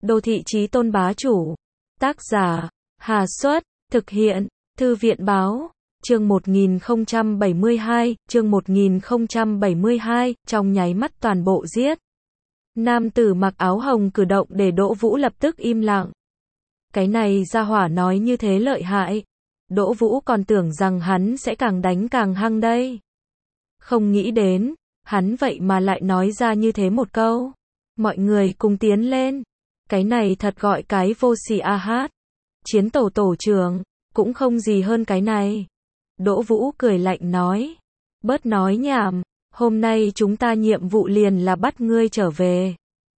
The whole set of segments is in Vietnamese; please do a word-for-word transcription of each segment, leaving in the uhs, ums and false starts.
Đô thị chí tôn bá chủ. Tác giả, Hà Xuất, thực hiện, Thư viện báo. Chương một nghìn không trăm bảy mươi hai, chương một nghìn không trăm bảy mươi hai, trong nháy mắt toàn bộ giết. Nam tử mặc áo hồng cử động để Đỗ Vũ lập tức im lặng. Cái này gia hỏa nói như thế lợi hại. Đỗ Vũ còn tưởng rằng hắn sẽ càng đánh càng hăng đây. Không nghĩ đến, hắn vậy mà lại nói ra như thế một câu. Mọi người cùng tiến lên. Cái này thật gọi cái vô sỉ a hát. Chiến tổ tổ trưởng, cũng không gì hơn cái này. Đỗ Vũ cười lạnh nói. Bớt nói nhảm, hôm nay chúng ta nhiệm vụ liền là bắt ngươi trở về.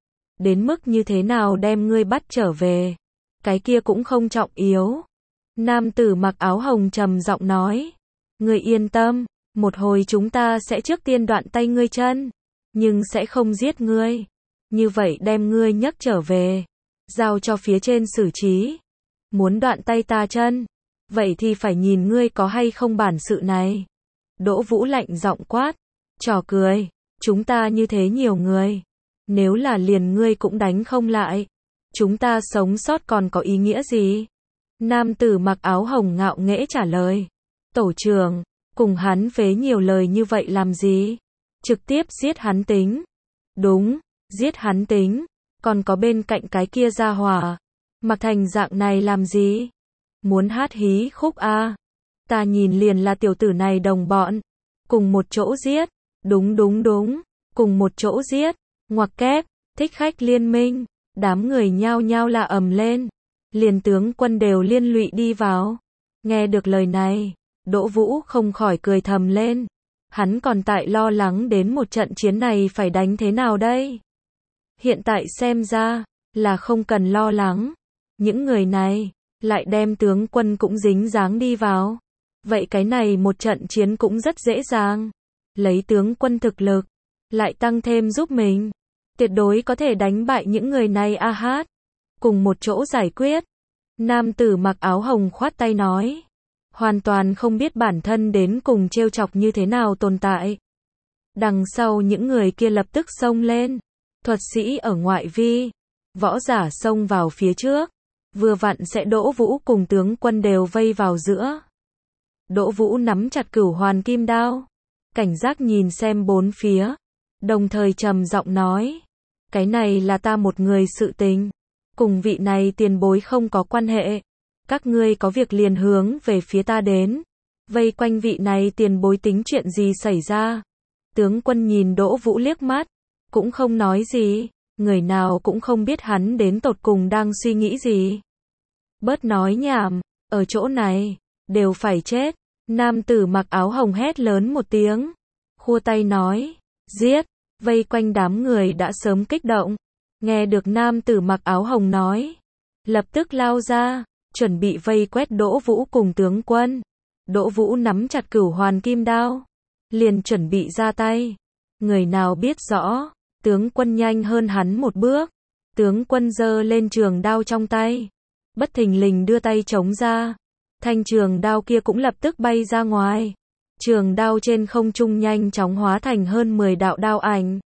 Đến mức như thế nào đem ngươi bắt trở về, cái kia cũng không trọng yếu. Nam tử mặc áo hồng trầm giọng nói. Ngươi yên tâm, một hồi chúng ta sẽ trước tiên đoạn tay ngươi chân, nhưng sẽ không giết ngươi. Như vậy đem ngươi nhấc trở về, giao cho phía trên xử trí. Muốn đoạn tay ta chân, vậy thì phải nhìn ngươi có hay không bản sự này. Đỗ Vũ lạnh giọng quát. Trò cười, chúng ta như thế nhiều người, nếu là liền ngươi cũng đánh không lại, chúng ta sống sót còn có ý nghĩa gì? Nam tử mặc áo hồng ngạo nghễ trả lời. Tổ trưởng, cùng hắn phế nhiều lời như vậy làm gì? Trực tiếp giết hắn tính. Đúng, giết hắn tính, còn có bên cạnh cái kia gia hỏa, mặc thành dạng này làm gì? Muốn hát hí khúc a? À? Ta nhìn liền là tiểu tử này đồng bọn, cùng một chỗ giết. Đúng đúng đúng, cùng một chỗ giết. Ngoặc kép, thích khách liên minh. Đám người nhao nhao la ầm lên, liền tướng quân đều liên lụy đi vào. Nghe được lời này, Đỗ Vũ không khỏi cười thầm lên. Hắn còn tại lo lắng đến một trận chiến này phải đánh thế nào đây. Hiện tại xem ra là không cần lo lắng. Những người này lại đem tướng quân cũng dính dáng đi vào. Vậy cái này một trận chiến cũng rất dễ dàng. Lấy tướng quân thực lực, lại tăng thêm giúp mình, tuyệt đối có thể đánh bại những người này a hát. Cùng một chỗ giải quyết. Nam tử mặc áo hồng khoát tay nói. Hoàn toàn không biết bản thân đến cùng trêu chọc như thế nào tồn tại. Đằng sau những người kia lập tức xông lên. Thuật sĩ ở ngoại vi, võ giả xông vào phía trước. Vừa vặn sẽ Đỗ Vũ cùng tướng quân đều vây vào giữa. Đỗ Vũ nắm chặt cửu hoàn kim đao, cảnh giác nhìn xem bốn phía, đồng thời trầm giọng nói. Cái này là ta một người sự tình, cùng vị này tiền bối không có quan hệ. Các ngươi có việc liền hướng về phía ta đến. Vây quanh vị này tiền bối tính chuyện gì xảy ra? Tướng quân nhìn Đỗ Vũ liếc mắt, cũng không nói gì. Người nào cũng không biết hắn đến tột cùng đang suy nghĩ gì. Bớt nói nhảm, ở chỗ này, đều phải chết. Nam tử mặc áo hồng hét lớn một tiếng, khua tay nói. Giết! Vây quanh đám người đã sớm kích động. Nghe được nam tử mặc áo hồng nói, lập tức lao ra, chuẩn bị vây quét Đỗ Vũ cùng tướng quân. Đỗ Vũ nắm chặt cửu hoàn kim đao, liền chuẩn bị ra tay. Người nào biết rõ, tướng quân nhanh hơn hắn một bước. Tướng quân giơ lên trường đao trong tay, bất thình lình đưa tay chống ra. Thanh trường đao kia cũng lập tức bay ra ngoài. Trường đao trên không trung nhanh chóng hóa thành hơn mười đạo đao ảnh.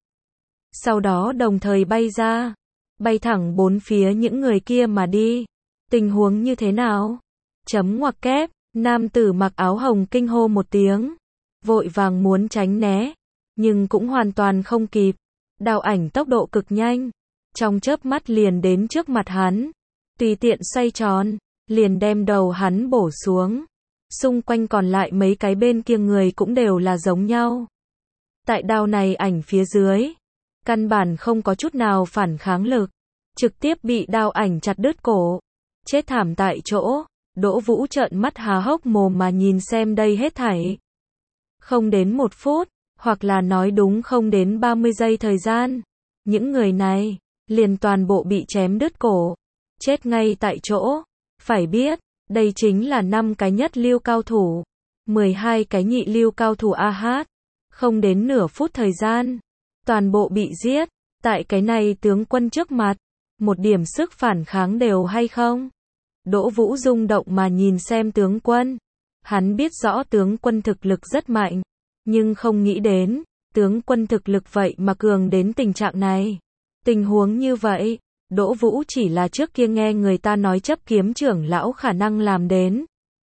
Sau đó đồng thời bay ra, bay thẳng bốn phía những người kia mà đi. Tình huống như thế nào? Chấm ngoặc kép, nam tử mặc áo hồng kinh hô một tiếng, vội vàng muốn tránh né, nhưng cũng hoàn toàn không kịp. Đao ảnh tốc độ cực nhanh, trong chớp mắt liền đến trước mặt hắn, tùy tiện xoay tròn, liền đem đầu hắn bổ xuống. Xung quanh còn lại mấy cái bên kia người cũng đều là giống nhau. Tại đao này ảnh phía dưới, căn bản không có chút nào phản kháng lực, trực tiếp bị đao ảnh chặt đứt cổ, chết thảm tại chỗ. Đỗ Vũ trợn mắt há hốc mồm mà nhìn xem đây hết thảy. Không đến một phút, hoặc là nói đúng không đến ba mươi giây thời gian, những người này liền toàn bộ bị chém đứt cổ, chết ngay tại chỗ. Phải biết, đây chính là năm cái nhất lưu cao thủ, mười hai cái nhị lưu cao thủ a hát. Không đến nửa phút thời gian, toàn bộ bị giết. Tại cái này tướng quân trước mặt, một điểm sức phản kháng đều hay không? Đỗ Vũ rung động mà nhìn xem tướng quân. Hắn biết rõ tướng quân thực lực rất mạnh, nhưng không nghĩ đến, tướng quân thực lực vậy mà cường đến tình trạng này. Tình huống như vậy, Đỗ Vũ chỉ là trước kia nghe người ta nói chấp kiếm trưởng lão khả năng làm đến.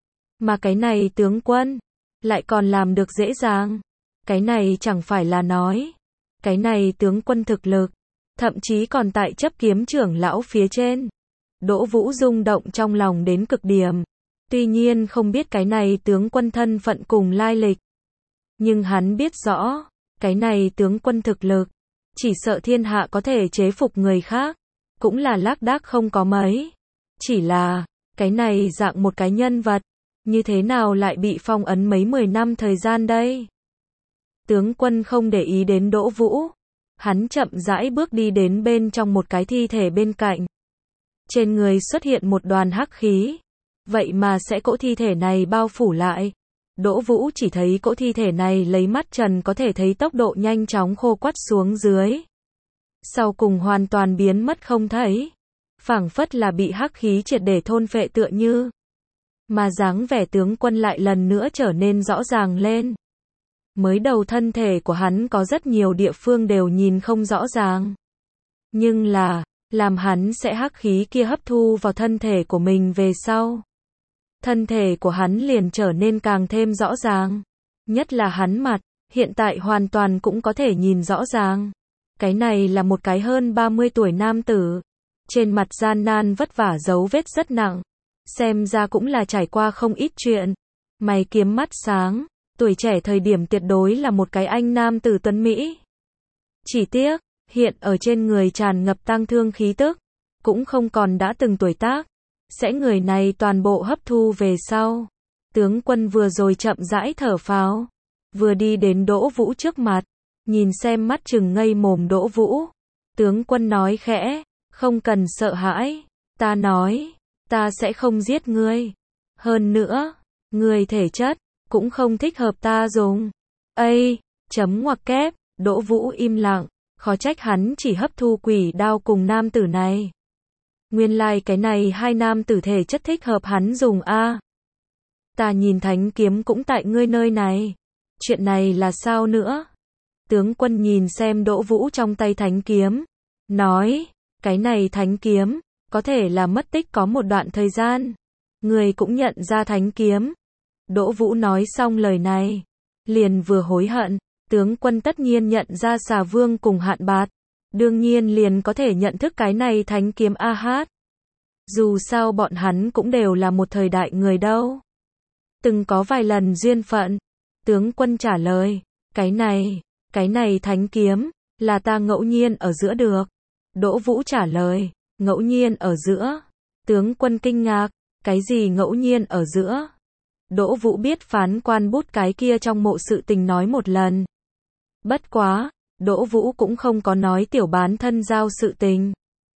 Mà cái này tướng quân, lại còn làm được dễ dàng. Cái này chẳng phải là nói. Cái này tướng quân thực lực, thậm chí còn tại chấp kiếm trưởng lão phía trên. Đỗ Vũ rung động trong lòng đến cực điểm. Tuy nhiên không biết cái này tướng quân thân phận cùng lai lịch. Nhưng hắn biết rõ, cái này tướng quân thực lực, chỉ sợ thiên hạ có thể chế phục người khác, cũng là lác đác không có mấy. Chỉ là, cái này dạng một cái nhân vật, như thế nào lại bị phong ấn mấy mười năm thời gian đây? Tướng quân không để ý đến Đỗ Vũ. Hắn chậm rãi bước đi đến bên trong một cái thi thể bên cạnh. Trên người xuất hiện một đoàn hắc khí. Vậy mà sẽ cỗ thi thể này bao phủ lại. Đỗ Vũ chỉ thấy cỗ thi thể này lấy mắt trần có thể thấy tốc độ nhanh chóng khô quắt xuống dưới. Sau cùng hoàn toàn biến mất không thấy. Phảng phất là bị hắc khí triệt để thôn phệ tựa như. Mà dáng vẻ tướng quân lại lần nữa trở nên rõ ràng lên. Mới đầu thân thể của hắn có rất nhiều địa phương đều nhìn không rõ ràng. Nhưng là, làm hắn sẽ hắc khí kia hấp thu vào thân thể của mình về sau. Thân thể của hắn liền trở nên càng thêm rõ ràng. Nhất là hắn mặt, hiện tại hoàn toàn cũng có thể nhìn rõ ràng. Cái này là một cái hơn ba mươi tuổi nam tử. Trên mặt gian nan vất vả dấu vết rất nặng. Xem ra cũng là trải qua không ít chuyện. Mày kiếm mắt sáng. Tuổi trẻ thời điểm tuyệt đối là một cái anh nam tử tuấn Mỹ. Chỉ tiếc, hiện ở trên người tràn ngập tang thương khí tức. Cũng không còn đã từng tuổi tác. Sẽ người này toàn bộ hấp thu về sau. Tướng quân vừa rồi chậm rãi thở phào. Vừa đi đến Đỗ Vũ trước mặt. Nhìn xem mắt trừng ngây mồm Đỗ Vũ. Tướng quân nói khẽ. Không cần sợ hãi. Ta nói. Ta sẽ không giết ngươi. Hơn nữa. Ngươi thể chất. Cũng không thích hợp ta dùng. Ây. Chấm ngoặc kép. Đỗ Vũ im lặng. Khó trách hắn chỉ hấp thu quỷ đao cùng nam tử này. Nguyên lai like cái này hai nam tử thể chất thích hợp hắn dùng a. À. Ta nhìn thánh kiếm cũng tại ngươi nơi này. Chuyện này là sao nữa? Tướng quân nhìn xem Đỗ Vũ trong tay thánh kiếm. Nói, cái này thánh kiếm, có thể là mất tích có một đoạn thời gian. Người cũng nhận ra thánh kiếm. Đỗ Vũ nói xong lời này. Liền vừa hối hận. Tướng quân tất nhiên nhận ra Xà Vương cùng Hạn Bạt. Đương nhiên liền có thể nhận thức cái này thánh kiếm a hát. Dù sao bọn hắn cũng đều là một thời đại người đâu. Từng có vài lần duyên phận. Tướng quân trả lời. Cái này, cái này thánh kiếm, là ta ngẫu nhiên ở giữa được. Đỗ Vũ trả lời. Ngẫu nhiên ở giữa. Tướng quân kinh ngạc. Cái gì ngẫu nhiên ở giữa? Đỗ Vũ biết phán quan bút cái kia trong mộ sự tình nói một lần. Bất quá, Đỗ Vũ cũng không có nói tiểu bán thân giao sự tình.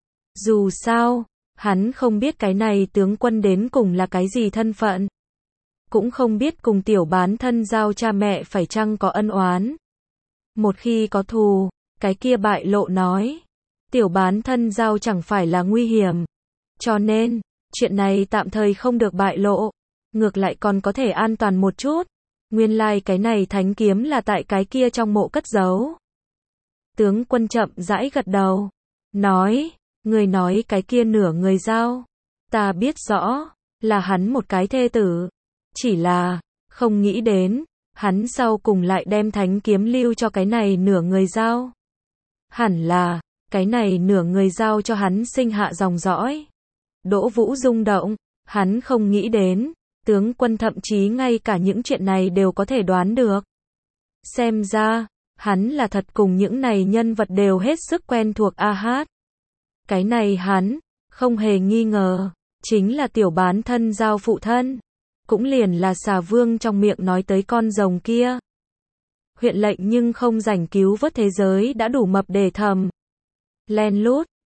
Dù sao, hắn không biết cái này tướng quân đến cùng là cái gì thân phận. Cũng không biết cùng tiểu bán thân giao cha mẹ phải chăng có ân oán. Một khi có thù, cái kia bại lộ nói. Tiểu bán thân giao chẳng phải là nguy hiểm. Cho nên, chuyện này tạm thời không được bại lộ. Ngược lại còn có thể an toàn một chút. Nguyên lai like cái này thánh kiếm là tại cái kia trong mộ cất giấu. Tướng quân chậm rãi gật đầu. Nói, người nói cái kia nửa người giao. Ta biết rõ, là hắn một cái thê tử. Chỉ là, không nghĩ đến, hắn sau cùng lại đem thánh kiếm lưu cho cái này nửa người giao. Hẳn là, cái này nửa người giao cho hắn sinh hạ dòng dõi. Đỗ Vũ rung động, hắn không nghĩ đến. Tướng quân thậm chí ngay cả những chuyện này đều có thể đoán được. Xem ra, hắn là thật cùng những này nhân vật đều hết sức quen thuộc a hát. Cái này hắn, không hề nghi ngờ, chính là tiểu bán thân giao phụ thân. Cũng liền là Xà Vương trong miệng nói tới con rồng kia. Huyện lệnh nhưng không rảnh cứu vớt thế giới đã đủ mập để thầm. Len lút,